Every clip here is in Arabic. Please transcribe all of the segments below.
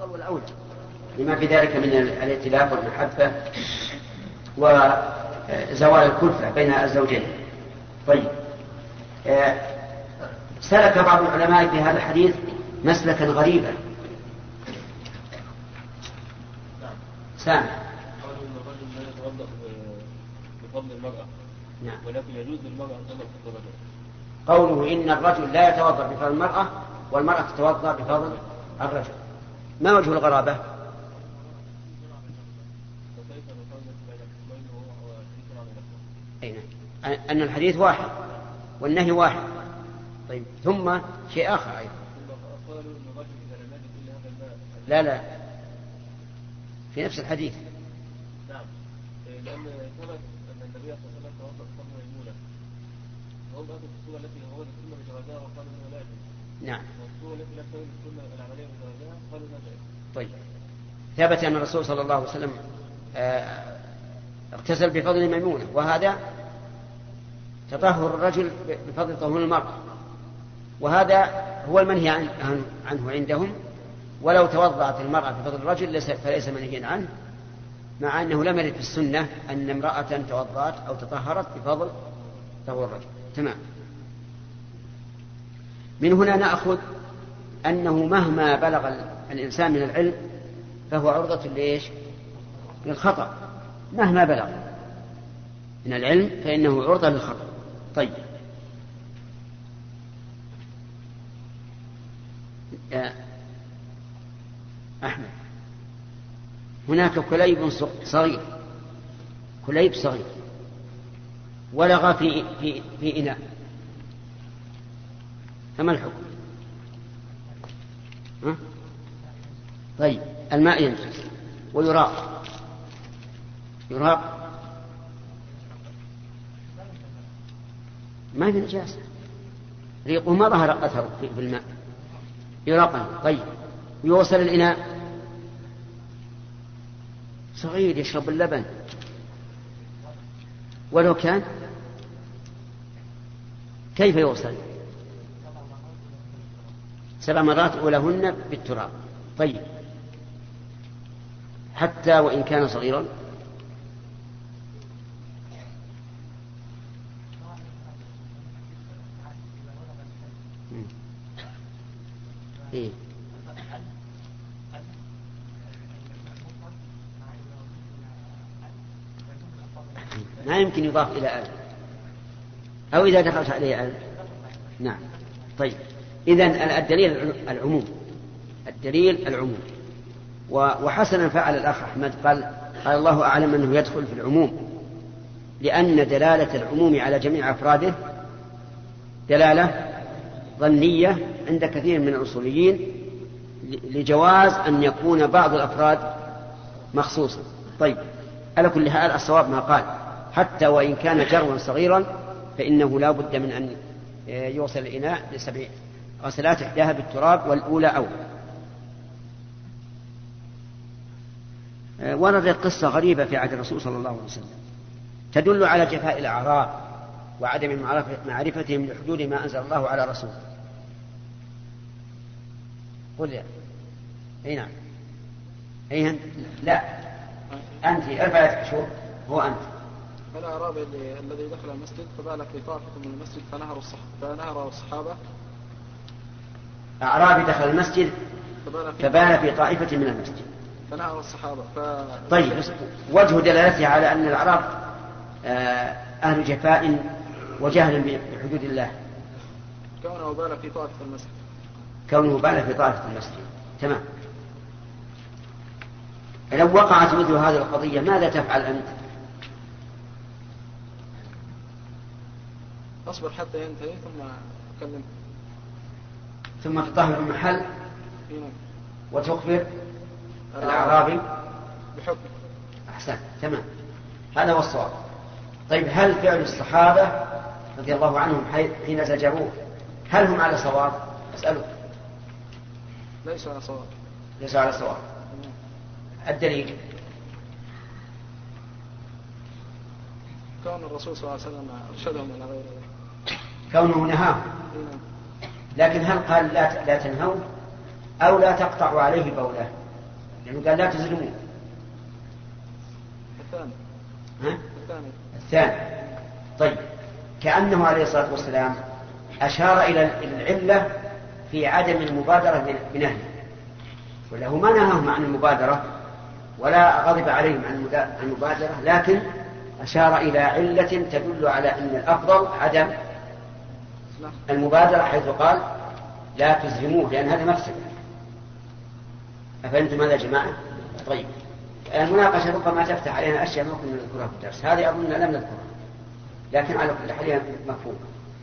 الأفضل والأولى لما في ذلك من الائتلاف والمحبة وزوال الكلفة بين الزوجين. طيب، سلك بعض العلماء في هذا الحديث مسلكا غريبا. سامع الرجل لا يتوضأ بفضل المرأة. نعم. ولكن يجوز للمرأة أن تتوضأ بفضل الرجل. قوله إن الرجل لا يتوضأ بفضل المرأة والمرأة تتوضأ بفضل الرجل، ما وجه الغرابة؟ أن الحديث واحد والنهي واحد. طيب، ثم شيء آخر أيضا. لا في نفس الحديث. نعم، لأن ثبت أن النبي صلى الله عليه وسلم توضأ بفضل ميمونة، وهم أتوا في الصورة التي وردت السنة بجوازها وقالوا إنه لا يجوز. نعم. والصورة التي لم ترد السنة العملية بجوازها قالوا لا يجوز. طيب، ثبت أن الرسول صلى الله عليه وسلم اغتسل بفضل ميمونة، وهذا تطهر الرجل بفضل طهور المرأة، وهذا هو المنهي عنه عندهم. ولو توضأت المرأة بفضل الرجل فليس منهيا عنه، مع أنه لم يرد في السنة أن امرأة توضأت أو تطهرت بفضل طهور الرجل. تمام. من هنا نأخذ أنه مهما بلغ الإنسان من العلم فهو عرضة للخطأ، مهما بلغ من العلم فإنه عرضة للخطأ. طيب، أحمد، هناك كليب صغير ولغى في إناء، فما الحكم؟ طيب، الماء ينجس ويراق ما في نجاسة، ريقه ما ظهر أثره في الماء، يراقه. طيب، ويوصل الإناء صغير يشرب اللبن، ولو كان كيف يوصل؟ 7 مرات أولهن بالتراب. طيب، حتى وإن كان صغيرا؟ إيه؟ ما يمكن يضاف إلى آل، أو إذا دخلت عليه آل. نعم. طيب، إذن الدليل العموم. وحسنا فعل الأخ أحمد قال الله أعلم أنه يدخل في العموم، لأن دلالة العموم على جميع أفراده دلالة ظنية عند كثير من الأصوليين، لجواز أن يكون بعض الأفراد مخصوصا. طيب، على كل حال الصواب ما قال، حتى وإن كان جروا صغيرا فإنه لا بد من أن يوصل الإناء ل7 غسلات، إحداها بالتراب والأولى أولى. وردت قصة غريبة في عهد الرسول صلى الله عليه وسلم تدل على جفاء الأعراب وعدم معرفتهم لحدود ما أنزل الله على رسوله. قل يا أي نعم. أي لا، أنت ارفع شوف، هو أنت. الأعرابي الذي دخل المسجد فبال في طائفة من المسجد فنهر الصحابة. أعرابي دخل المسجد فبال في طائفة من المسجد فنهر الصحابة. طيب، وجه دلالته على أن الأعراب أهل جفاء وجهل بحدود الله. كونه بال في طائفة المسجد. تمام. لو وقعت مثل هذه القضية ماذا تفعل أنت؟ أصبر حتى ينتهي ثم أكلم، ثم تطهر المحل وتخبر الأعرابي بحكم. أحسن، تمام، هذا هو الصواب. طيب، هل فعل الصحابة رضي الله عنهم حين زجروه هل هم على صواب؟ أسألك. ليسوا على صواب. الدليل كون الرسول صلى الله عليه وسلم أرشدهم إلى غير ذلك، كونه نهاه. لكن هل قال لا تنهوا أو لا تقطعوا عليه بوله؟ لأنه قال لا تظلموا. الثاني. طيب كأنه عليه الصلاة والسلام أشار إلى العلة في عدم المبادرة بنهيه، وله ما نهاهم عن المبادرة ولا غضب عليهم عن المبادرة، لكن أشار إلى علة تدل على أن الأفضل عدم المبادرة، حيث قال لا تزهموه لأن هذا مفسد. أفهمتم هذا يا جماعة؟ طيب المناقشة ربما تفتح علينا أشياء ما كنا نذكرها في الدرس، هذه أظن لم نذكرها، لكن على كل حال مفهوم.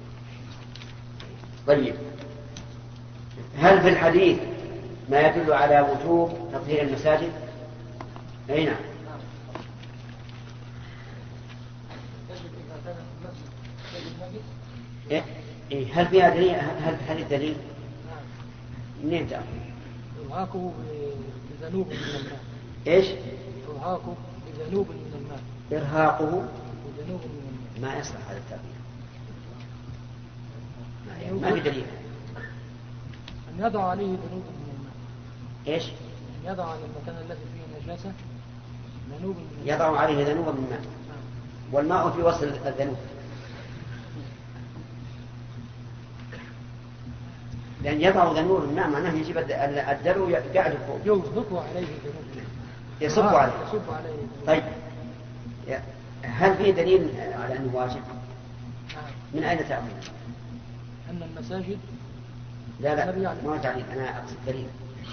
طيب هل في الحديث ما يدل على وجوب تطهير المساجد؟ أي نعم. هل فيها دليل؟ هل في الحديث دليل؟ منين تأخذ؟ إرهاقه بذنوب من الماء. إيش؟ إرهاقه بذنوب من الماء. إرهاقه بذنوب من الماء. ما يصلح هذا التعبير، ما في دليل. أن يضع عليه ذنوب من الماء. إيش؟ أن يضع على المكان الذي فيه نجاسة ذنوب من الماء. يضع عليه ذنوب من الماء، والماء في وصل الذنوب، لأن يضع ذنوب الماء معناه يجيب الدلو قاعد فوق، يصب عليه ذنوب. يصب عليه. طيب هل في دليل على أنه واجب؟ من أين تأخذ؟ أن المساجد لا ما هو تعليل، أنا أقصد دليل.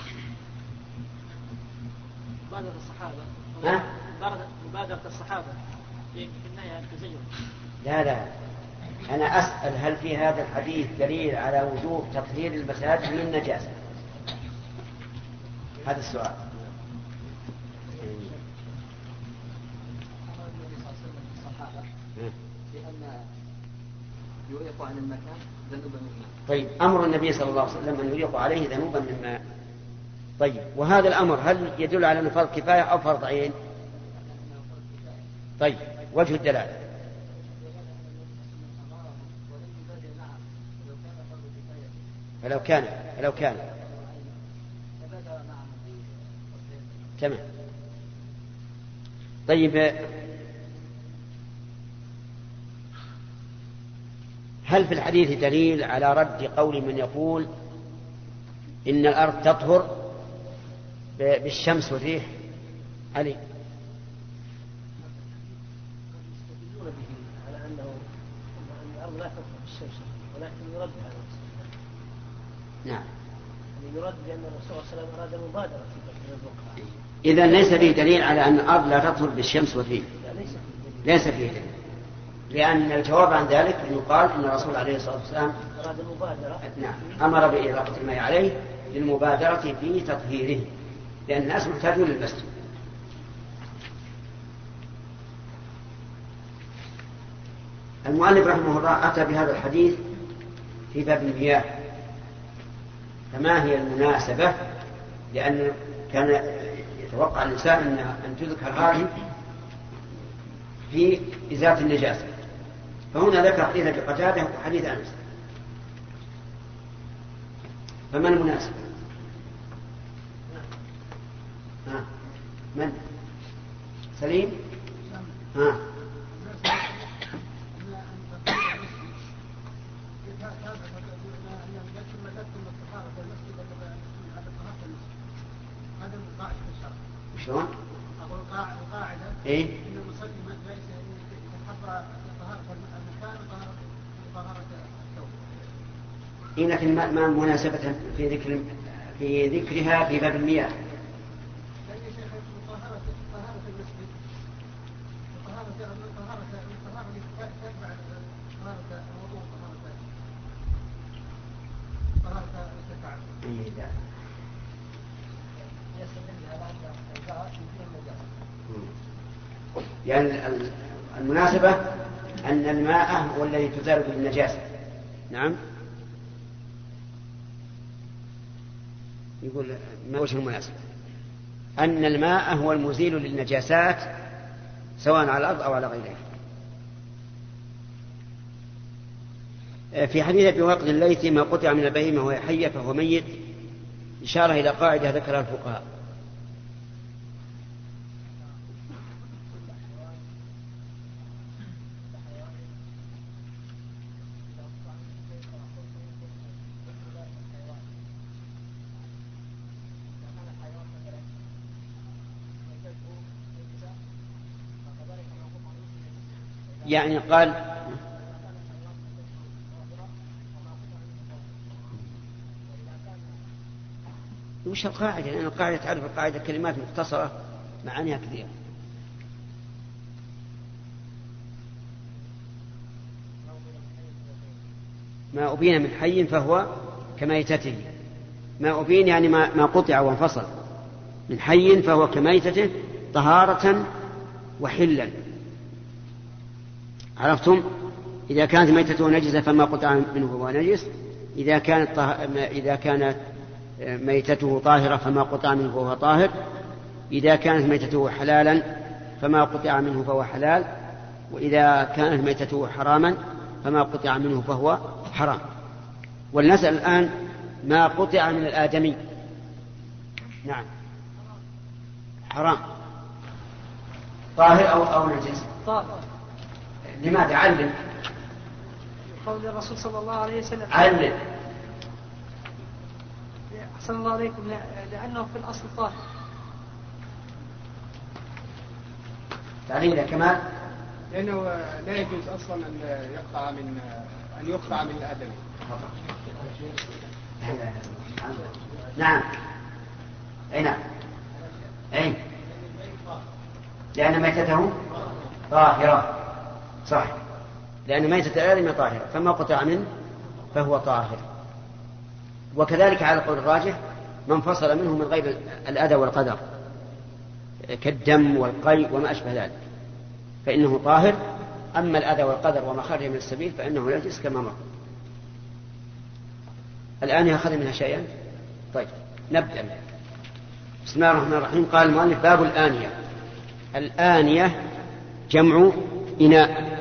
مبادرة الصحابة. مبادرة الصحابة في النهي عن التزين. لا أنا أسأل هل في هذا الحديث دليل على وجوب تطهير المساجد من النجاسة؟ هذا السؤال. لأن يريق عن المكان ذنوبا من الماء. طيب أمر النبي صلى الله عليه وسلم أن يريق عليه ذنوبا من الماء. طيب وهذا الأمر هل يدل على أنه فرض كفاية أو فرض عين؟ طيب وجه الدلالة. فلو كان تمام. طيب هل في الحديث دليل على رد قول من يقول إن الأرض تطهر بالشمس والريح؟ علي يستدلون به على أن الأرض لا تطهر بالشمس، ولكن يرد على نعم. يرد بأن الرسول صلى الله عليه وسلم أراد المبادرة في تطهير البقعة. إذا ليس فيه دليل على أن الأرض لا تطهر بالشمس والريح. ليس فيه دليل، لأن الجواب عن ذلك أن يقال أن الرسول عليه الصلاة والسلام أراد المبادرة. نعم أمر بإراقة الماء عليه للمبادرة في تطهيره، لأن الناس محتاجون للمسجد. المؤلف رحمه الله أتى بهذا الحديث في باب المياه، فما هي المناسبة؟ لأن كان يتوقع الإنسان أن تذكر هذه في إزالة النجاسة، فهنا ذكر حديث أبي قتادة وحديث أنس، فما المناسبة؟ من؟ سليم؟ شلون؟ أقول القاعدة إيه؟ إن المصلي ليس يتحرى طهارة المكان وطهارة الثوب. إيه لكن ما مناسبة في ذكرها في باب المياه؟ لأن يا شيخ طهارة المسجد طهارة تتبع طهارة الوضوء طهارة الكعب. إيه لا. يعني المناسبة أن الماء هو الذي تزال به النجاسة. نعم. يقول ما وجه المناسبة؟ أن الماء هو المزيل للنجاسات سواء على الأرض أو على غيرها. في حديث أبي واقد الليثي ما قطع من البهيمة وهي حية فهو ميت، إشارة إلى قاعدة ذكرها الفقهاء يعني قال وش القاعدة؟ لأن القاعدة تعرف القاعدة كلمات مختصرة معانيها كثيرة. ما أبين من حي فهو كميتته. ما أبين يعني ما قطع وانفصل. من حي فهو كميتته طهارة وحلا. عرفتم؟ إذا كانت ميتته نجسة فما قطع منه فهو نجس. إذا كانت ميتته طاهرة فما قطع منه فهو طاهر. إذا كانت ميتته حلالا فما قطع منه فهو حلال. وإذا كانت ميتته حراما فما قطع منه فهو حرام. ولنسأل الآن ما قطع من الآدمي. نعم حرام طاهر أو نجس. طاهر. لماذا؟ علم. قول الرسول صلى الله عليه وسلم. علم. أحسن الله عليكم. لأنه في الأصل طاهر. تعليل كمال. لأنه لا يجوز أصلا أن يقطع من الآدمي. نعم أي نعم أي لأن ميتته طاهرة. صح. لأن ميتة الآدمي طاهرة فما قطع منه فهو طاهر. وكذلك على القول الراجح من فصل منه من غير الأذى والقدر كالدم والقيء وما أشبه ذلك فإنه طاهر. أما الأذى والقدر وما خرج من السبيل فإنه نجس كما مر. الآن يأخذ منها شيئا. طيب نبدأ. بسم الله الرحمن الرحيم. قال المؤلف باب الآنية. الآنية جمع إناء.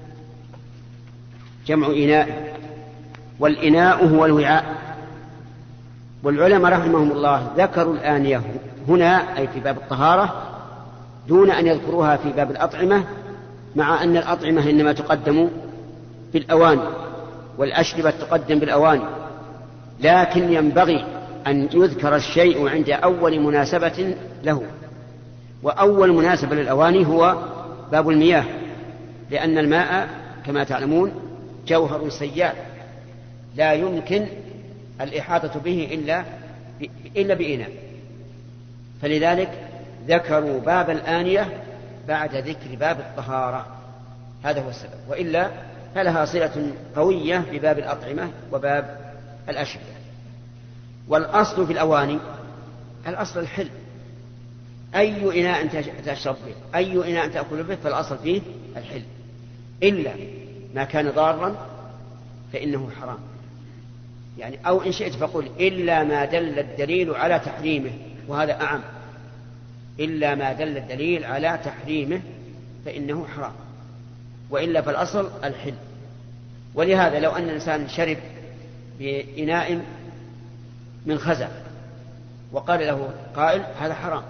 جمع إناء. والإناء هو الوعاء. والعلماء رحمهم الله ذكروا الآنية هنا أي في باب الطهارة دون أن يذكروها في باب الأطعمة، مع أن الأطعمة إنما تقدم بالأواني والأشربة تقدم بالأواني. لكن ينبغي أن يذكر الشيء عند أول مناسبة له. وأول مناسبة للأواني هو باب المياه، لأن الماء كما تعلمون جوهر سيال لا يمكن الإحاطة به إلا بإناء. فلذلك ذكروا باب الآنية بعد ذكر باب الطهارة. هذا هو السبب. وإلا فلها صلة قوية بباب الأطعمة وباب الأشربة. والأصل في الأواني الأصل الحل. أي إناء تشرب به أي إناء تأكل به فالأصل فيه الحل، إلا ما كان ضارا فإنه حرام. يعني أو إن شئت فقل إلا ما دل الدليل على تحريمه، وهذا أعم. إلا ما دل الدليل على تحريمه فإنه حرام، وإلا فالأصل الحل. ولهذا لو أن الإنسان شرب بإناء من خزف وقال له قائل هذا حرام،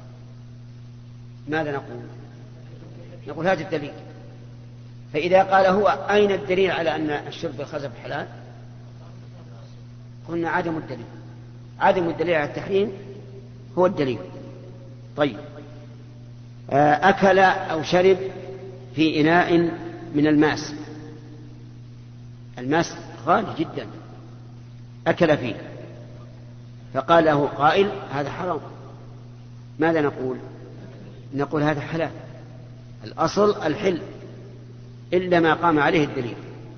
ماذا نقول؟ نقول هذا الدليل. فإذا قال هو أين الدليل على أن الشرب بالخزف حلال؟ قلنا عدم الدليل. عدم الدليل على التحريم هو الدليل. طيب أكل أو شرب في إناء من الماس. الماس غالي جدا، أكل فيه فقال له قائل هذا حرام، ماذا نقول؟ نقول هذا حلال. الأصل الحل إلا ما قام عليه الدليل.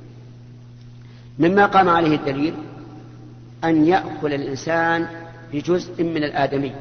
مما قام عليه الدليل أن يأكل الإنسان بجزء من الآدمي،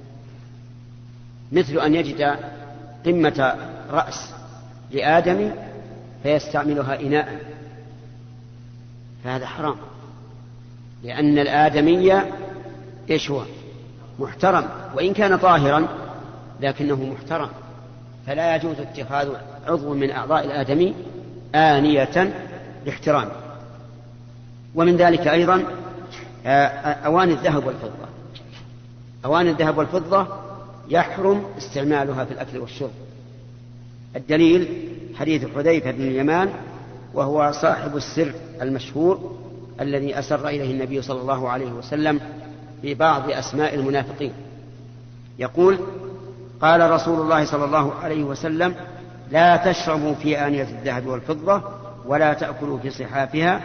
مثل أن يجد قمة رأس لآدمي فيستعملها إناء، فهذا حرام، لأن الآدمي إيش هو؟ محترم، وإن كان طاهرا لكنه محترم، فلا يجوز اتخاذ عضو من أعضاء الآدمي آنية لاحترامه. ومن ذلك أيضا أواني الذهب والفضة. أواني الذهب والفضة يحرم استعمالها في الأكل والشرب. الدليل حديث حذيفة بن اليمان، وهو صاحب السر المشهور الذي أسر إليه النبي صلى الله عليه وسلم في بعض أسماء المنافقين. يقول قال رسول الله صلى الله عليه وسلم لا تشربوا في آنية الذهب والفضة ولا تأكلوا في صحافها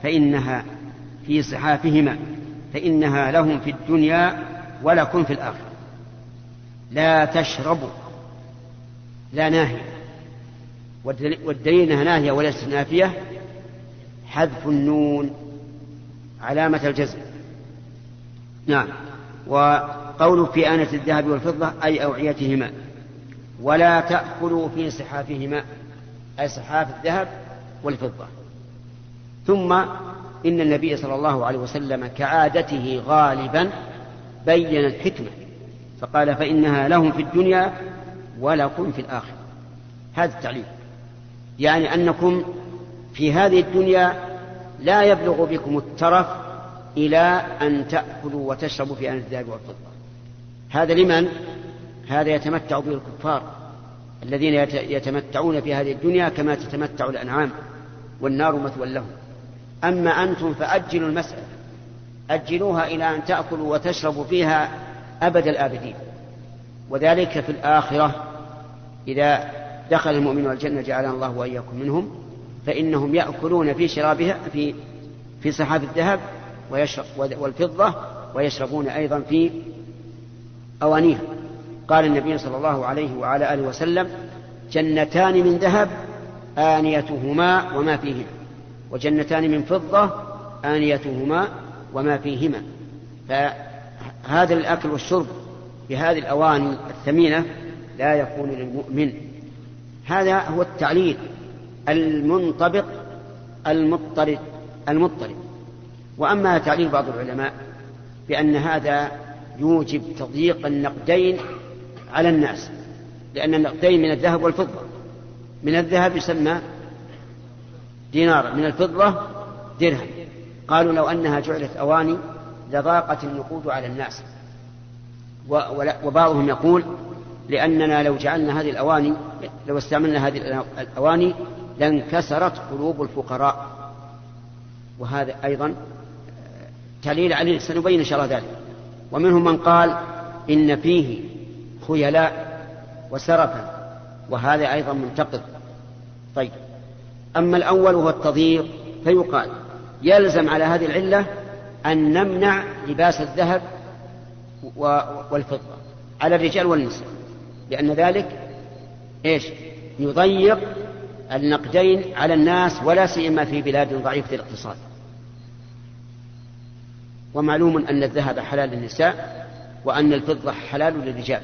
فإنها لهم في الدنيا ولكم في الآخرة. لا تشربوا، لا ناهية، والدليل أنها ناهية وليست نافية حذف النون علامة الجزم. نعم. وقول في آنية الذهب والفضة أي أوعيتهما. ولا تأكلوا في صحافهما أي صحاف الذهب والفضة. ثم إن النبي صلى الله عليه وسلم كعادته غالبا بين الحكمة فقال فإنها لهم في الدنيا ولكم في الآخرة. هذا التعليل يعني أنكم في هذه الدنيا لا يبلغ بكم الترف إلى أن تأكلوا وتشربوا في آنية الذهب والفضة. هذا لمن؟ هذا يتمتع به الكفار الذين يتمتعون في هذه الدنيا كما تتمتع الأنعام والنار مثوى لهم. أما أنتم فأجلوا المسألة، أجلوها إلى أن تأكلوا وتشربوا فيها أبد الآبدين. وذلك في الآخرة إذا دخل المؤمنون الجنة جعلنا الله وإياكم منهم فإنهم يأكلون في شرابها في صحاف الذهب والفضة ويشربون أيضا في أوانيها. قال النبي صلى الله عليه وعلى آله وسلم جنتان من ذهب آنيتهما وما فيهما وجنتان من فضة آنيتهما وما فيهما. فهذا الأكل والشرب في هذه الأواني الثمينة لا يكون للمؤمن. هذا هو التعليل المنطبق المضطرد. وأما تعليل بعض العلماء بأن هذا يوجب تضييق النقدين على الناس، لأن النقدين من الذهب والفضة، من الذهب يسمى دينار، من الفضة درهم. قالوا لو أنها جعلت أواني لضاقت النقود على الناس. وبعضهم يقول لأننا لو جعلنا هذه الأواني، لو استعملنا هذه الأواني لانكسرت قلوب الفقراء. وهذا أيضا تعليل عليه، سنبين إن شاء الله ذلك. ومنهم من قال إن فيه خيلاء وسرفا، وهذا أيضا منتقد. طيب، أما الأول وهو التضييق فيقال يلزم على هذه العلة أن نمنع لباس الذهب والفضة على الرجال والنساء، لأن ذلك يضيق النقدين على الناس، ولا سيما في بلاد ضعيفة الاقتصاد. ومعلوم أن الذهب حلال للنساء وأن الفضة حلال للرجال.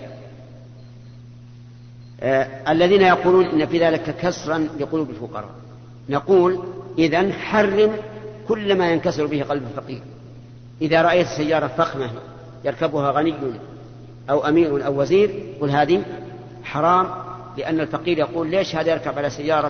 الذين يقولون إن في ذلك كسرا لقلوب الفقراء، نقول إذن حرم كل ما ينكسر به قلب الفقير. إذا رأيت سيارة فخمة يركبها غني أو أمير أو وزير قل هذه حرام، لأن الفقير يقول ليش هذا يركب على سيارة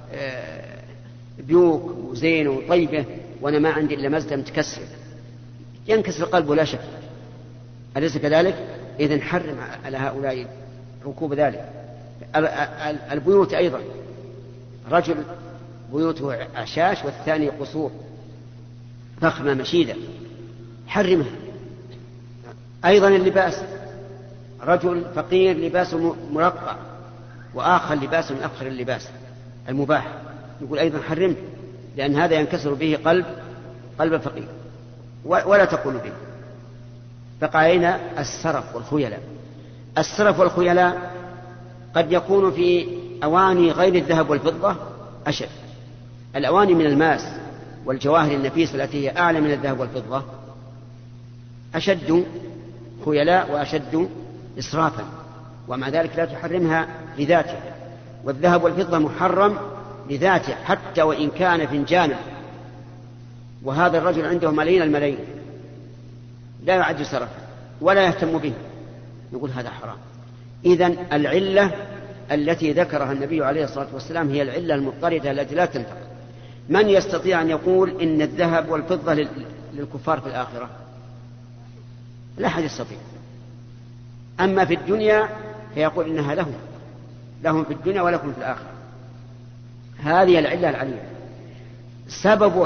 بيوك وزين وطيبة وأنا ما عندي إلا مزدة متكسر، ينكسر قلبه لا شك. أليس كذلك؟ إذن حرم على هؤلاء ركوب ذلك. البيوت أيضا، رجل بيوته عشاش والثاني قصور فخمة مشيدة، حرمها. أيضا اللباس، رجل فقير لباسه مرقع وآخر لباسه من أفخر اللباس المباح، يقول أيضا حرمه، لأن هذا ينكسر به قلب الفقير ولا تقول به. فقالنا السرف والخيلاء. السرف والخيلاء قد يكون في أواني غير الذهب والفضة أشد. الأواني من الماس والجواهر النفيسة التي هي أعلى من الذهب والفضة أشد خيلاء وأشد إسرافا، ومع ذلك لا تحرمها لذاتها. والذهب والفضة محرم لذاته حتى وإن كان فنجانا، وهذا الرجل عنده ملايين الملايين لا يعد سرفا ولا يهتم به، يقول هذا حرام. إذن العلة التي ذكرها النبي عليه الصلاة والسلام هي العلة المضطردة التي لا تنتقد. من يستطيع أن يقول إن الذهب والفضة للكفار في الآخرة؟ لا أحد يستطيع. أما في الدنيا فيقول إنها لهم في الدنيا ولكم في الآخرة. هذه العلة العلية. سبب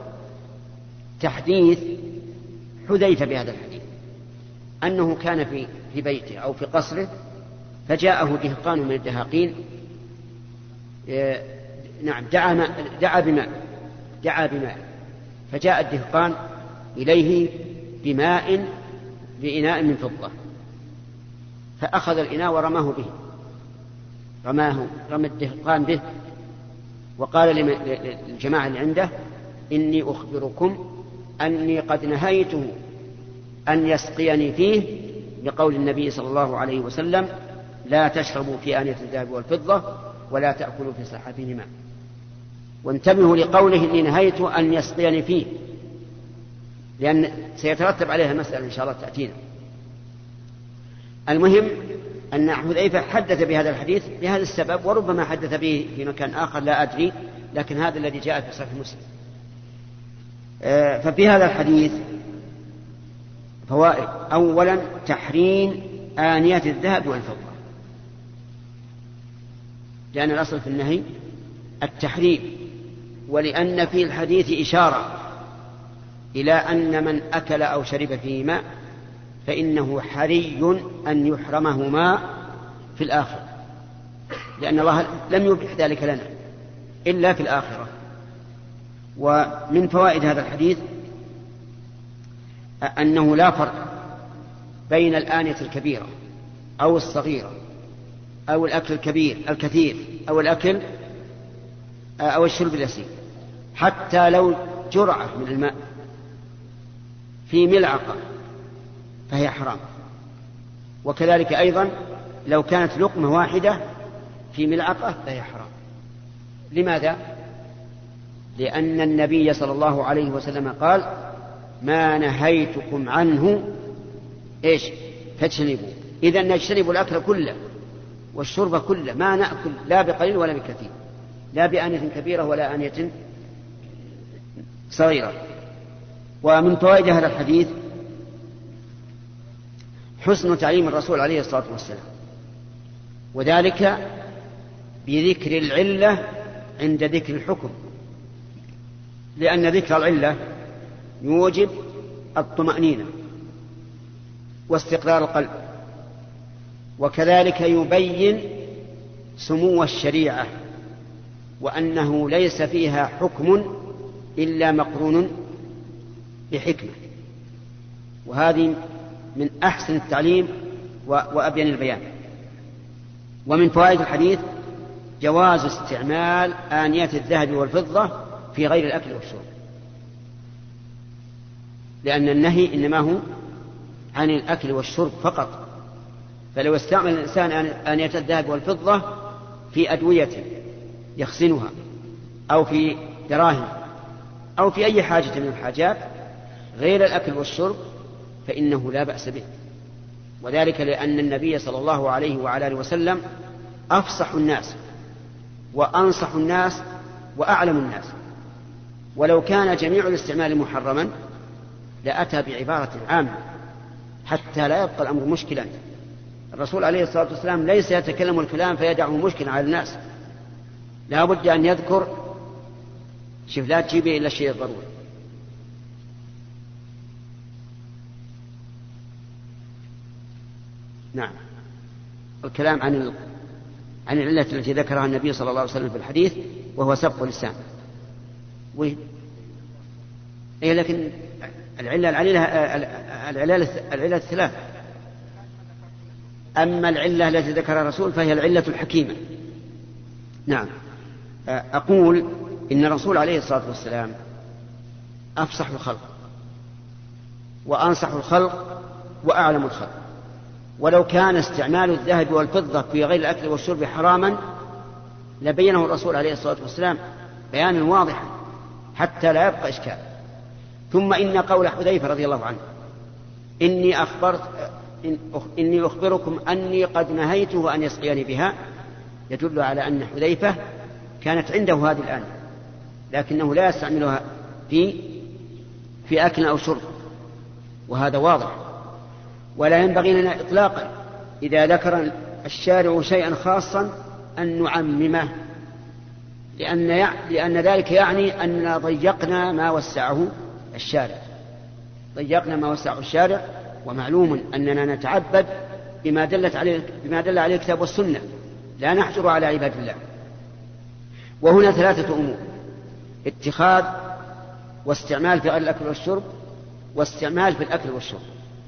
تحديث حذيفة بهذا الحديث أنه كان في بيته أو في قصره، فجاءه دهقان من الدهاقين نعم دعا بماء فجاء الدهقان إليه بماء بإناء من فضة فأخذ الإناء ورماه به رمى الدهقان به وقال للجماعة اللي عنده إني أخبركم أني قد نهيته أن يسقيني فيه لقول النبي صلى الله عليه وسلم لا تشربوا في آنية الذهب والفضة ولا تأكلوا في صحفهما. وانتبهوا لقوله إني نهيته أن يسقيني فيه لأن سيترتب عليها مسألة إن شاء الله تأتينا. المهم أن حذيفة حدث بهذا الحديث لهذا السبب وربما حدث به في مكان آخر لا أدري لكن هذا الذي جاء في صحيح مسلم. ففي هذا الحديث فوائد. أولا تحريم آنية الذهب والفضة لأن الأصل في النهي التحريم ولأن في الحديث إشارة إلى أن من أكل أو شرب فيهما فإنه حري أن يحرمهما في الآخرة لأن الله لم يبح ذلك لنا إلا في الآخرة. ومن فوائد هذا الحديث أنه لا فرق بين الآنية الكبيرة أو الصغيرة أو الأكل الكثير أو الأكل أو الشرب اليسير حتى لو جرعة من الماء في ملعقة فهي حرام. وكذلك أيضا لو كانت لقمة واحدة في ملعقة فهي حرام. لماذا؟ لأن النبي صلى الله عليه وسلم قال ما نهيتكم عنه فاجتنبوا. إذن نجتنب الأكل كله والشرب كله ما نأكل لا بقليل ولا بكثير لا بآنية كبيرة ولا آنية صغيرة. ومن فوائد هذا الحديث حسن تعليم الرسول عليه الصلاة والسلام وذلك بذكر العلة عند ذكر الحكم لأن ذكر العلة يوجب الطمأنينة واستقرار القلب وكذلك يبين سمو الشريعة وأنه ليس فيها حكم إلا مقرون بحكمة. وهذه من أحسن التعليم وأبين البيان. ومن فوائد الحديث جواز استعمال آنية الذهب والفضة في غير الأكل والشرب لأن النهي إنما هو عن الأكل والشرب فقط. فلو استعمل الإنسان آنية الذهب والفضة في أدوية يخزنها أو في دراهم أو في أي حاجة من الحاجات غير الأكل والشرب فإنه لا بأس به. وذلك لأن النبي صلى الله عليه وعلى آله وسلم أفصح الناس وأنصح الناس وأعلم الناس ولو كان جميع الاستعمال محرما لأتى بعبارة عامة حتى لا يبقى الأمر مشكلا. الرسول عليه الصلاة والسلام ليس يتكلم الكلام فيدعه مشكلا على الناس لا بد أن يذكر شوف لا تجيبه إلا الشيء الضروري. نعم الكلام عن العلة التي ذكرها النبي صلى الله عليه وسلم في الحديث وهو سبق اللسان لكن العلة الثلاث. أما العلة التي ذكرها الرسول فهي العلة الحكيمة. نعم أقول إن الرسول عليه الصلاة والسلام أفصح الخلق وأنصح الخلق وأعلم الخلق ولو كان استعمال الذهب والفضة في غير الأكل والشرب حراما لبينه الرسول عليه الصلاة والسلام بيانا واضحا حتى لا يبقى إشكال. ثم إن قول حذيفة رضي الله عنه إني أخبركم أني قد نهيته أن يسقيني بها يدل على أن حذيفة كانت عنده هذه الآن لكنه لا يستعملها في أكل أو شرب وهذا واضح. ولا ينبغي لنا إطلاقا إذا ذكر الشارع شيئا خاصا أن نعممه لأن ذلك يعني أننا ضيقنا ما وسعه الشارع ومعلوم أننا نتعبد بما دل عليه الكتاب والسنة لا نحجر على عباد الله. وهنا 3 أمور: اتخاذ، واستعمال في غير الأكل والشرب، واستعمال في الأكل والشرب.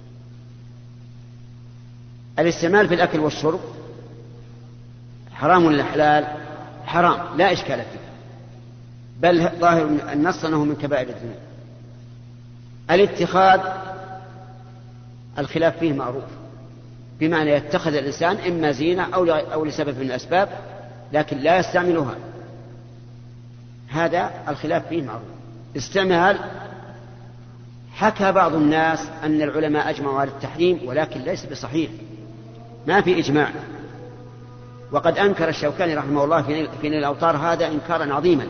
الاستعمال في الأكل والشرب حرام ولا حلال؟ حرام لا إشكال فيه، بل ظاهر النص أنه من كبائر الذنوب. الاتخاذ الخلاف فيه معروف، بمعنى يتخذ الإنسان إما زينة أو لسبب من الأسباب، لكن لا يستعملها، هذا الخلاف فيه معروف. استعمال، حكى بعض الناس أن العلماء أجمعوا على التحريم، ولكن ليس بصحيح، ما في إجماع. وقد أنكر الشوكاني رحمه الله في نيل الأوطار هذا إنكارا عظيما،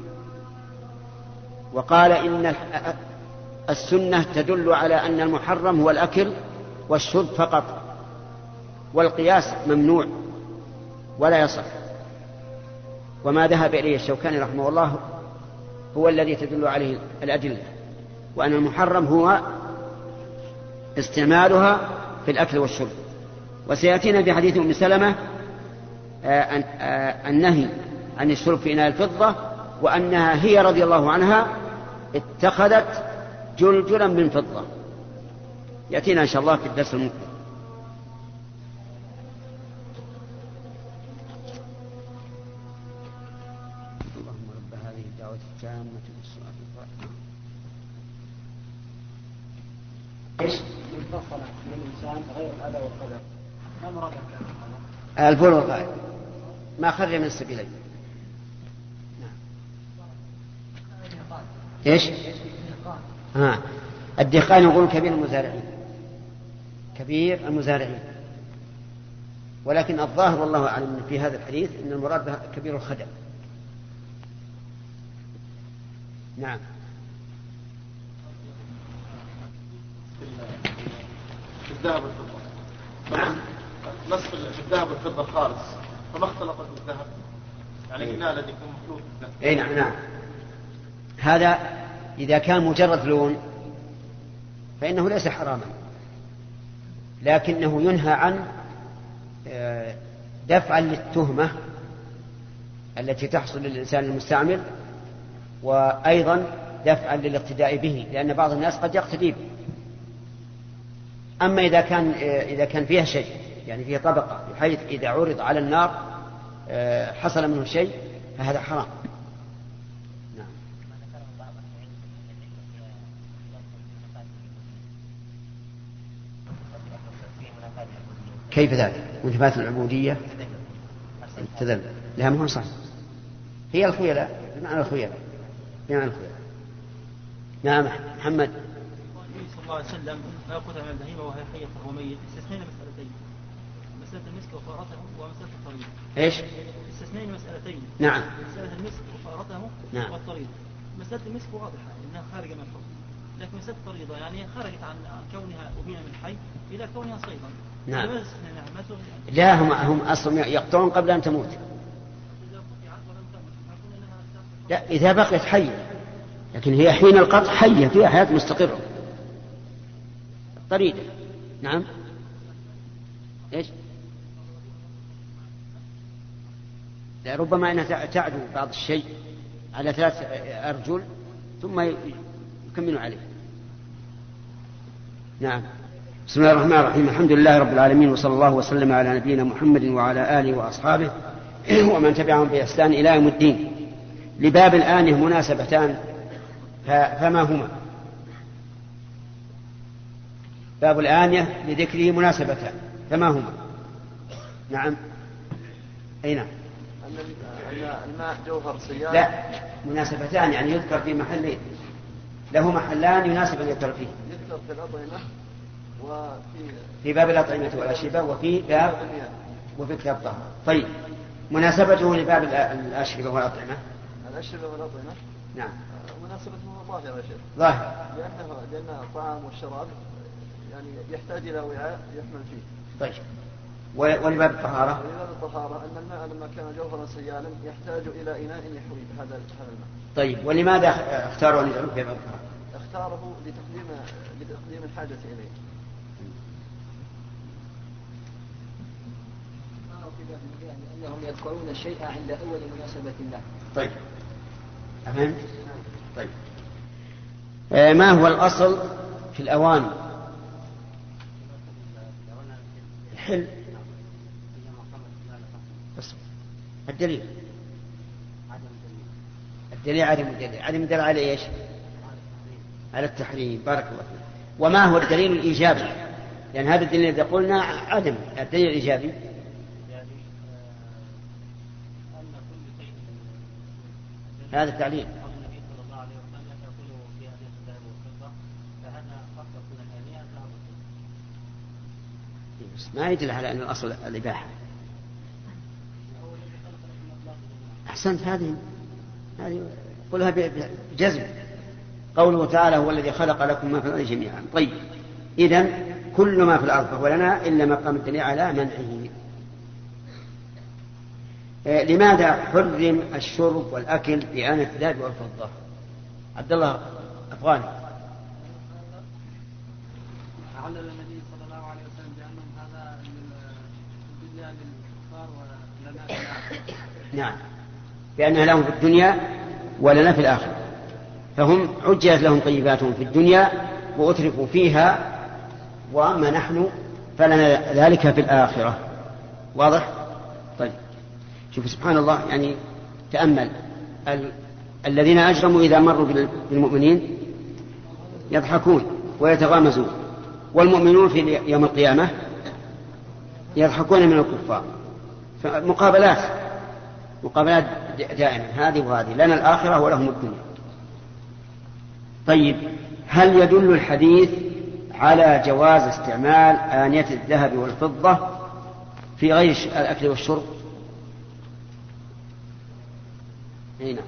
وقال إن السنة تدل على أن المحرم هو الأكل والشرب فقط، والقياس ممنوع ولا يصح. وما ذهب إليه الشوكاني رحمه الله هو الذي تدل عليه الأدلة، وأن المحرم هو استعمالها في الأكل والشرب. وسيأتينا في حديث أم سلمة النهي عن الشرب في إناء الفضة، وأنها هي رضي الله عنها اتخذت جلجلا من فضة. يأتينا إن شاء الله في الدرس المقبل. اللهم رب هذه الدعوة التامة والصلاة القائمة. ايش؟ منفصلة من الإنسان غير الأذى والقدر، ما مراد البول والغائط ما خرج من السبيلين. ايش؟ الدخان يقول كبير المزارعين، كبير المزارعين، ولكن الظاهر والله أعلم في هذا الحديث أن المراد به كبير الخدم. نعم. الذهب والفضة. نعم. نصف الذهب والفضة الخالص، فما اختلطت بالذهب، يعني الإناء الذي يكون مخلوط بالذهب. اي نعم نعم. هذا إذا كان مجرد لون فإنه ليس حراما، لكنه ينهى عن دفعا للتهمة التي تحصل للإنسان المستعمل، وأيضا دفعا للاقتداء به، لأن بعض الناس قد يقتدي به. أما إذا كان فيها شيء، يعني فيها طبقة بحيث إذا عرض على النار حصل منه شيء، فهذا حرام. نعم. كيف ذلك؟ منتفات العبودية تذل لها مهم صح، هي الخيلاء بمعنى الخيلاء. نعم محمد. النبي صلى الله عليه وسلم ما يأخذ من البهيمة وهي حية وهو ميت، استثنينا مسألتين: مسألة المسك وفارته ومسألة الطريق. ايش؟ استثنينا مسألتين. نعم. مسألة المسك وفارته نعم. والطريق. مسألة المسك واضحة إنها خارجة من الحكم، لكن مسألة الطريضة يعني خرجت عن كونها أبيع من حي إلى كونها صيدا. نعم. لا هم أصلا يقطعون قبل أن تموت. لا إذا بقيت حية، لكن هي حين القطع حية فيها حياة مستقرة طريقة. نعم. إيش؟ لا ربما أنها تعدو بعض الشيء على 3 أرجل ثم يكملوا عليه. نعم. بسم الله الرحمن الرحيم. الحمد لله رب العالمين، وصلى الله وسلم على نبينا محمد وعلى آله وأصحابه ومن تبعهم بإحسان إلى يوم الدين. لباب الآنية مناسبتان، فما هما؟ باب الآنية لذكره مناسبتان، فما هما؟ نعم. أي نعم. الماء جوهر سيال. لا، مناسبتان يعني يذكر في محلين، له محلان يناسب أن يذكر فيه. يذكر في الأطعمة في باب الأطعمة والأشربة، وفي كتاب الطهارة. طيب، مناسبته لباب الأشربة والأطعمة. الأشربة والأطعمة. نعم. مناسبته ظاهرة يا شيخ. ظاهر. لأن الطعام والشراب يعني يحتاج إلى وعاء يحمل فيه. طيب. ولباب الطهارة. ولباب الطهارة أن الماء لما كان جوهرا سيالا يحتاج إلى إناء يحوي هذا الماء. طيب، ولماذا اختاروا أن يجعلوه في باب الطهارة؟ اختاره لتقديم الحاجة إليه. لأنهم يذكرون الشيء عند أول مناسبة له، طيب أفهم؟ طيب ما هو الأصل في الأواني؟ الحل. الدليل عدم الدليل على ايش؟ على التحريم. بارك الله فيك. وما هو الدليل الإيجابي؟ لأن هذا الدليل إذا قلنا عدم الدليل الإيجابي هذا التعليل. ما يدل على أن الأصل الإباحة. أحسنت. هذه قلها بجزم. قوله تعالى هو الذي خلق لكم ما في الأرض جميعا. طيب إذن كل ما في الأرض فهو لنا إلا ما قام الدليل على منعه. لماذا حرم الشرب والأكل بآنة الذهب والفضة؟ عبد الله أفغاني. علل النبي صلى الله عليه وسلم بأنهم هذا الدنيا للكفار ولنا في الآخرة. نعم، بأنها لهم في الدنيا ولنا في الآخرة. فهم عجلت لهم طيباتهم في الدنيا وأتركوا فيها، وأما نحن فلنا ذلك في الآخرة. واضح؟ طيب شوف سبحان الله، يعني تأمل الذين أجرموا إذا مروا بالمؤمنين يضحكون ويتغامزون، والمؤمنون في يوم القيامة يضحكون من الكفار. مقابلات دائما، هذه وهذه، لنا الآخرة ولهم الدنيا. طيب هل يدل الحديث على جواز استعمال آنية الذهب والفضة في غير الأكل والشرب؟ هنا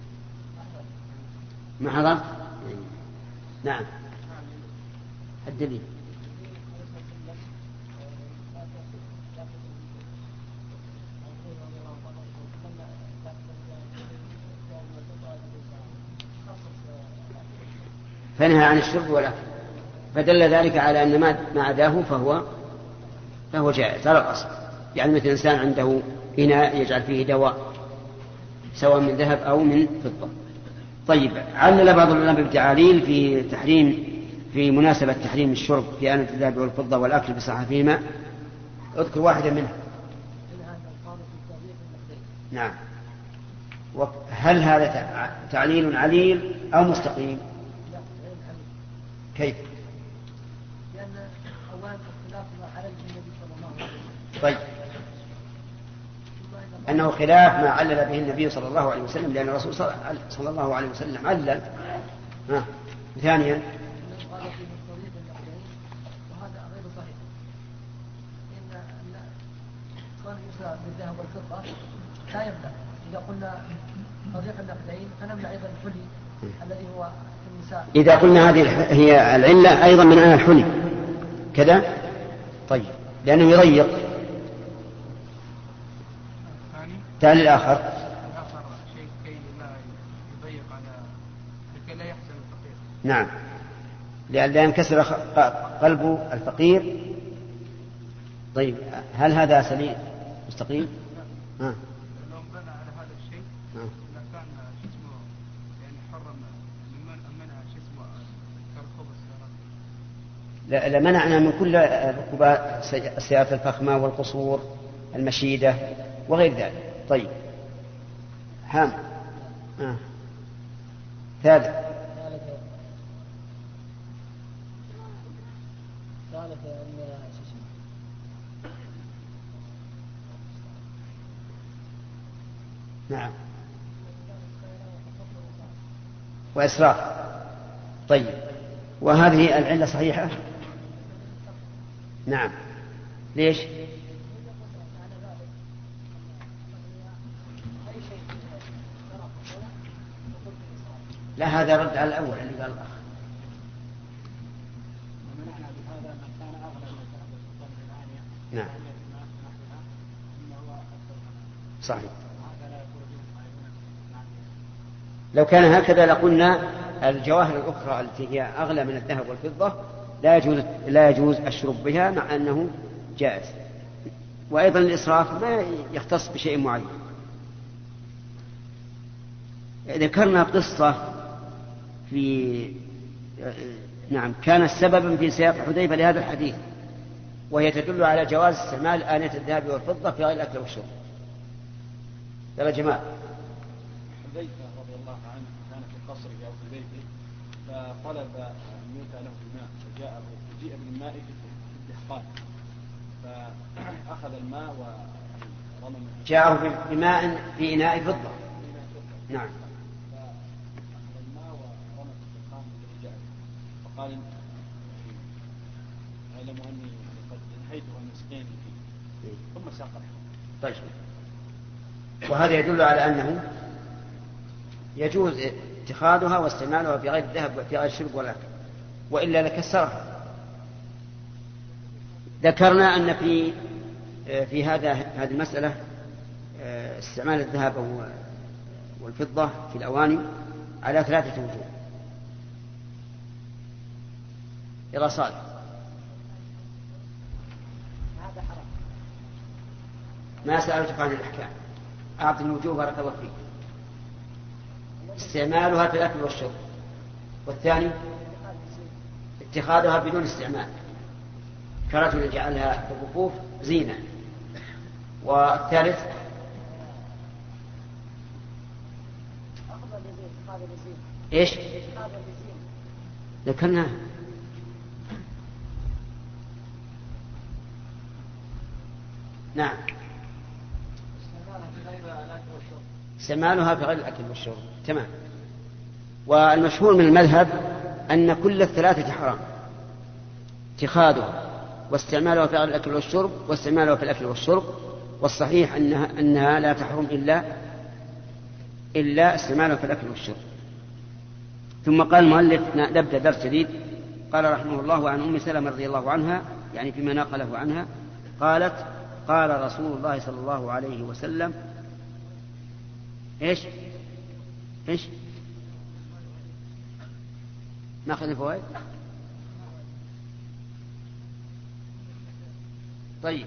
ما حضرت؟ نعم. الدليل فنهى عن الشرب والأكل، فدل ذلك على أن ما عداه فهو جائز على الأصل. يعني مثل إنسان عنده إناء يجعل فيه دواء سواء من ذهب أو من فضة. طيب علل بعض العلماء بالتعاليل في مناسبة تحريم الشرب في آنة الذهب والفضة والأكل بصحة فيهما. اذكر واحدا منها. نعم. هل هذا تعليل عليل أو مستقيم؟ كيف؟ لأن أولا اختلاف ما علل النبي صلى الله عليه وسلم. طيب أنه خلاف ما علل به النبي صلى الله عليه وسلم، لأن الرسول صلى الله عليه وسلم علل. ثانيا قال في طريق النقدين، وهذا غير صحيح. إن كون يسرى بالذهب والفضة لا يمنع. إذا قلنا طريق النقدين فنمنع أيضا الحلي الذي هو في النساء. إذا قلنا هذه هي العلة أيضا من أنا الحلي كذا. طيب لأنه يضيق. تعالى الآخر شيء كي لا يضيق لكي لا يحزن الفقير. نعم، لا ينكسر قلب الفقير. طيب هل هذا سليم مستقيم؟ لو بنى على هذا الشيء إذا كان اسمه يعني حرم منع اسمه كركوب السيارات. لا منعنا من كل ركوب السيارات الفخمة والقصور المشيدة وغير ذلك. طيب هام ثالث نعم وإسراف. طيب وهذه العلة صحيحة؟ نعم. ليش؟ لا هذا رد على الأول اللي قال الأخ. نعم صحيح. لو كان هكذا لقلنا الجواهر الأخرى التي هي أغلى من الذهب والفضة لا يجوز الشرب بها، مع أنه جائز. وأيضا الإسراف ما يختص بشيء معين. ذكرنا قصة في نعم كانت سببا في سياق حذيفة لهذا الحديث، وهي تدل على جواز استعمال آنية الذهب والفضة في غير الأكل والشرب. يا جماعة، حذيفة رضي الله عنه كان في قصره أو في بيته، فطلب أن يؤتى له بماء، فجيء بالماء في الدهقان، فأخذ الماء ورمى جاءه بماء في إناء فضة. نعم. فأخذ الماء ورمى في الدهقان ورجع فقال أعلم أني قد انهيته المسكين فيه، ثم ساق الحديث. طيب، وهذا يدل على أنه يجوز اتخاذها واستعمالها في غير الذهب وفي غير الشرب ولا أكل، وإلا لكسرها. ذكرنا أن في هذه المسألة استعمال الذهب والفضة في الأواني على 3 وجوه. يلا صالح. ما سألتك عن الأحكام، أعطي الوجوه بارك الله فيك. استعمالها في الأكل والشرب، والثاني اتخاذها بدون استعمال كرجل جعلها في الرفوف زينة، والثالث ايش ذكرناه؟ نعم، استعمالها في غير الأكل والشرب. تمام. والمشهور من المذهب أن كل الثلاثة حرام، اتخاذها واستعمالها في غير الأكل والشرب واستعمالها في الأكل والشرب، والصحيح أنها لا تحرم إلا استعمالها في الأكل والشرب. ثم قال المؤلف نبدأ درس جديد. قال رحمه الله عن أم سلمة رضي الله عنها، يعني فيما نقله عنها، قالت قال رسول الله صلى الله عليه وسلم ايش ناخذ الفوائد. طيب،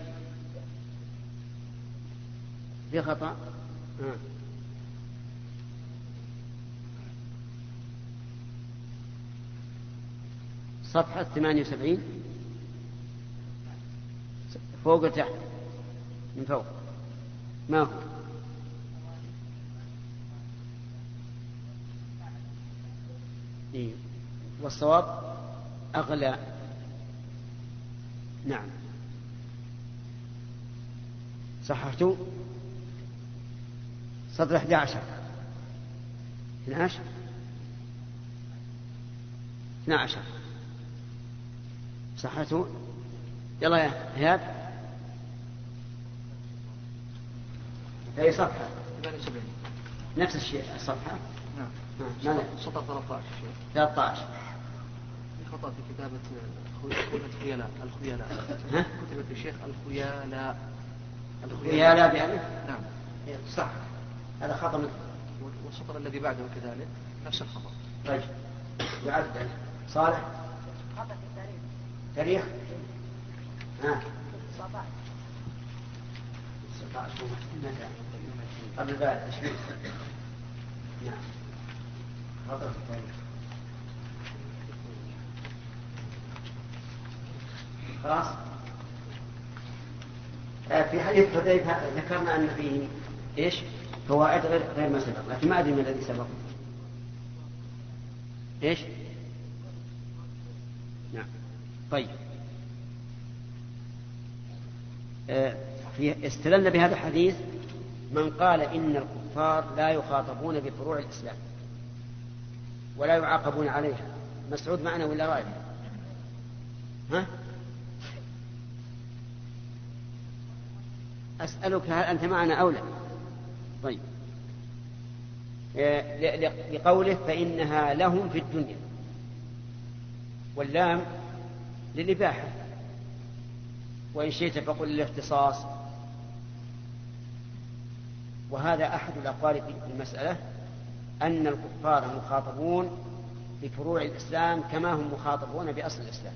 في خطأ. صفحة 78 فوق تحت، من فوق ما هو؟ إيه؟ والصواب أغلى. نعم، صححت. سطر 11 12 صحته. يلا يا هياب، أي صفحة؟ نفس الشيء الصفحة. نعم. سطر 13 في خطأ في كتابة الخيلاء. كتبت الشيخ الخيلاء بألف. نعم صح، هذا خطأ. والسطر الذي بعده كذلك نفس الخطأ. طيب، يعدل. صالح. خطأ في تاريخ 19 قبل ذلك تشميل. نعم، خطأ في التاريخ. خلاص. في حديث حذيفة ذكرنا أن فيه إيش فوائد غير ما سبق، لكن ما أدري ما الذي سبق. إيش؟ نعم. طيب، استدل بهذا الحديث من قال إن الكفار لا يخاطبون بفروع الإسلام ولا يعاقبون عليها. مسعود معنا ولا رايح؟ أسألك هل أنت معنا أو لا؟ طيب، لقوله فإنها لهم في الدنيا، واللام للإباحة، وإن شئت فقل للاختصاص. وهذا أحد الأقوال في المسألة، أن الكفار مخاطبون بفروع الإسلام كما هم مخاطبون بأصل الإسلام.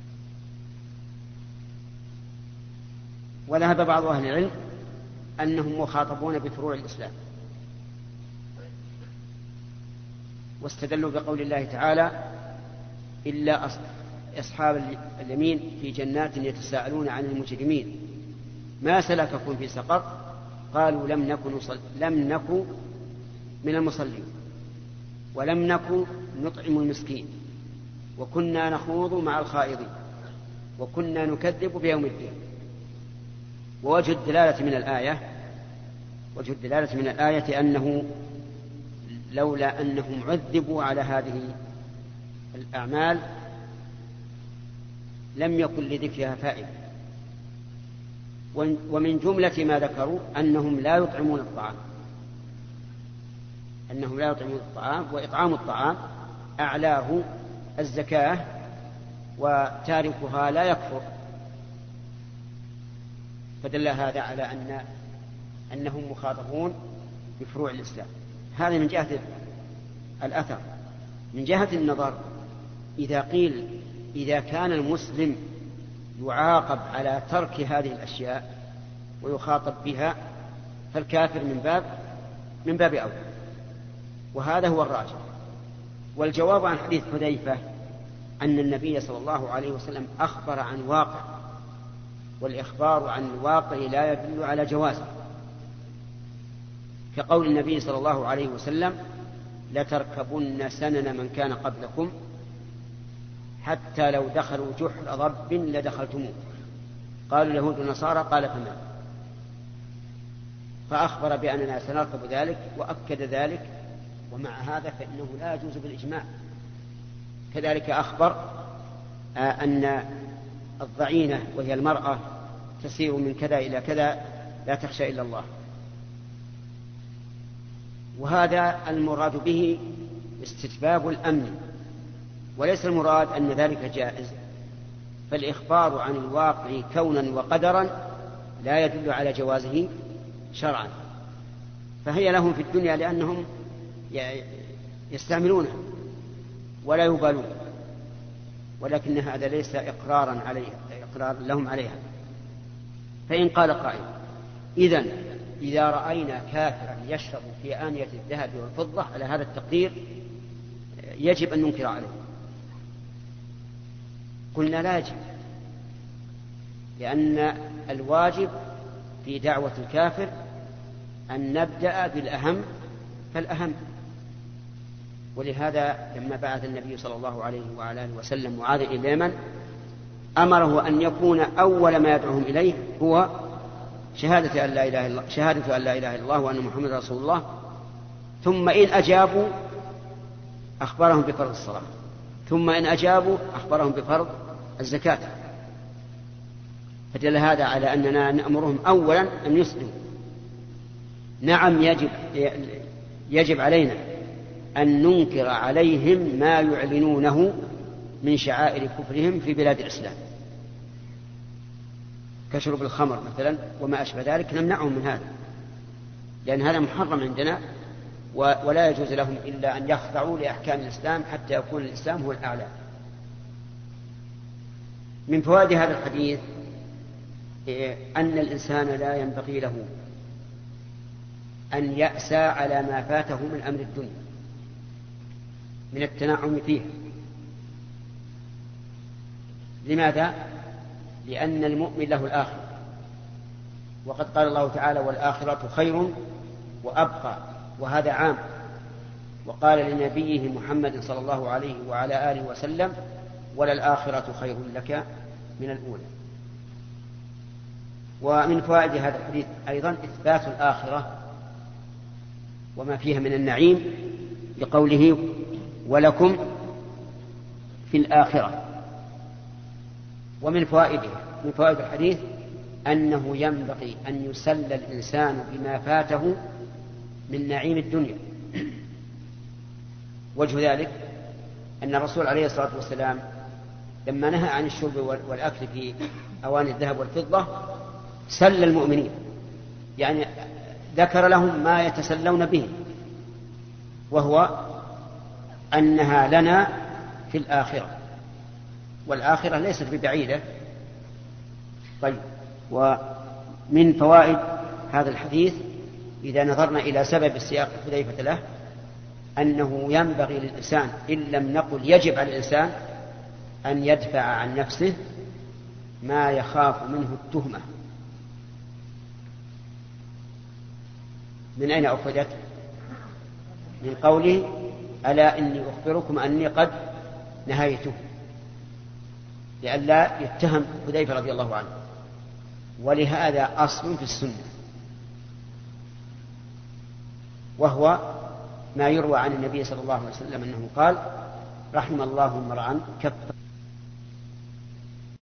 وذهب بعض أهل العلم أنهم مخاطبون بفروع الإسلام، واستدلوا بقول الله تعالى إلا أصحاب اليمين في جنات يتساءلون عن المجرمين ما سلككم في سقر قالوا لم نكن من المصلين ولم نكن نطعم المسكين وكنا نخوض مع الخائضين وكنا نكذب بيوم الدين. ووجه الدلالة من الآية أنه لولا أنهم عذبوا على هذه الأعمال لم يكن لذكرها فائدة. ومن جملة ما ذكروا أنهم لا يطعمون الطعام وإطعام الطعام أعلاه الزكاة وتاركها لا يكفر. فدل هذا على أنهم مخاطبون بفروع الإسلام. هذا من جهة الأثر. من جهة النظر إذا قيل إذا كان المسلم يعاقب على ترك هذه الأشياء ويخاطب بها فالكافر من باب أولى، وهذا هو الراجح. والجواب عن حديث حذيفة أن النبي صلى الله عليه وسلم أخبر عن واقع، والإخبار عن الواقع لا يدل على جوازه، كقول النبي صلى الله عليه وسلم لتركبن سنن من كان قبلكم حتى لو دخلوا جحر ضب لدخلتموه قالوا اليهود والنصارى قال فمن، فأخبر بأننا سنركب ذلك وأكد ذلك، ومع هذا فإنه لا يجوز بالإجماع. كذلك أخبر أن الضعينة وهي المرأة تسير من كذا إلى كذا لا تخشى إلا الله، وهذا المراد به استتباب الأمن، وليس المراد أن ذلك جائز. فالإخبار عن الواقع كونا وقدرا لا يدل على جوازه شرعا، فهي لهم في الدنيا لأنهم يستعملونها ولا يبالون، ولكن هذا ليس إقرارا لهم عليها. فإن قال قائل إذا رأينا كافرا يشرب في آنية الذهب والفضة على هذا التقدير يجب أن ننكر عليه، قلنا لا يجب، لأن الواجب في دعوة الكافر أن نبدأ بالأهم فالأهم. ولهذا لما بعث النبي صلى الله عليه وعلى آله وسلم معاذ إلى اليمن أمره أن يكون أول ما يدعوهم إليه هو شهادة أن لا إله إلا الله وأن محمد رسول الله، ثم إن أجابوا أخبرهم بفرض الصلاة، ثم إن أجابوا أخبرهم بفرض الزكاة. فدل هذا على أننا نأمرهم أولا أن يسلموا. نعم يجب علينا أن ننكر عليهم ما يعلنونه من شعائر كفرهم في بلاد الإسلام كشرب الخمر مثلا وما أشبه ذلك، نمنعهم من هذا، لأن هذا محرم عندنا ولا يجوز لهم إلا أن يخضعوا لأحكام الإسلام حتى يكون الإسلام هو الأعلى. من فوائد هذا الحديث أن الإنسان لا ينبغي له أن يأسى على ما فاته من أمر الدنيا من التنعم فيه. لماذا؟ لأن المؤمن له الآخرة، وقد قال الله تعالى والآخرة خير وأبقى، وهذا عام. وقال لنبيه محمد صلى الله عليه وعلى آله وسلم وللآخرة خير لك من الأولى. ومن فوائد هذا الحديث أيضا إثبات الآخرة وما فيها من النعيم بقوله ولكم في الآخرة. ومن فوائد الحديث أنه ينبغي أن يسلى الإنسان بما فاته من نعيم الدنيا. وجه ذلك أن الرسول عليه الصلاة والسلام لما نهى عن الشرب والأكل في أواني الذهب والفضة سلى المؤمنين، يعني ذكر لهم ما يتسلون به، وهو أنها لنا في الآخرة، والآخرة ليست ببعيدة. طيب، ومن فوائد هذا الحديث إذا نظرنا إلى سبب السياق حذيفة له أنه ينبغي للإنسان إن لم نقل يجب على الإنسان أن يدفع عن نفسه ما يخاف منه التهمة. من أين أخذت؟ من قوله ألا إني أخبركم أني قد نهيته، لئلا يتهم حذيفة رضي الله عنه. ولهذا أصل في السنة، وهو ما يروى عن النبي صلى الله عليه وسلم أنه قال: رحم الله امرأ كف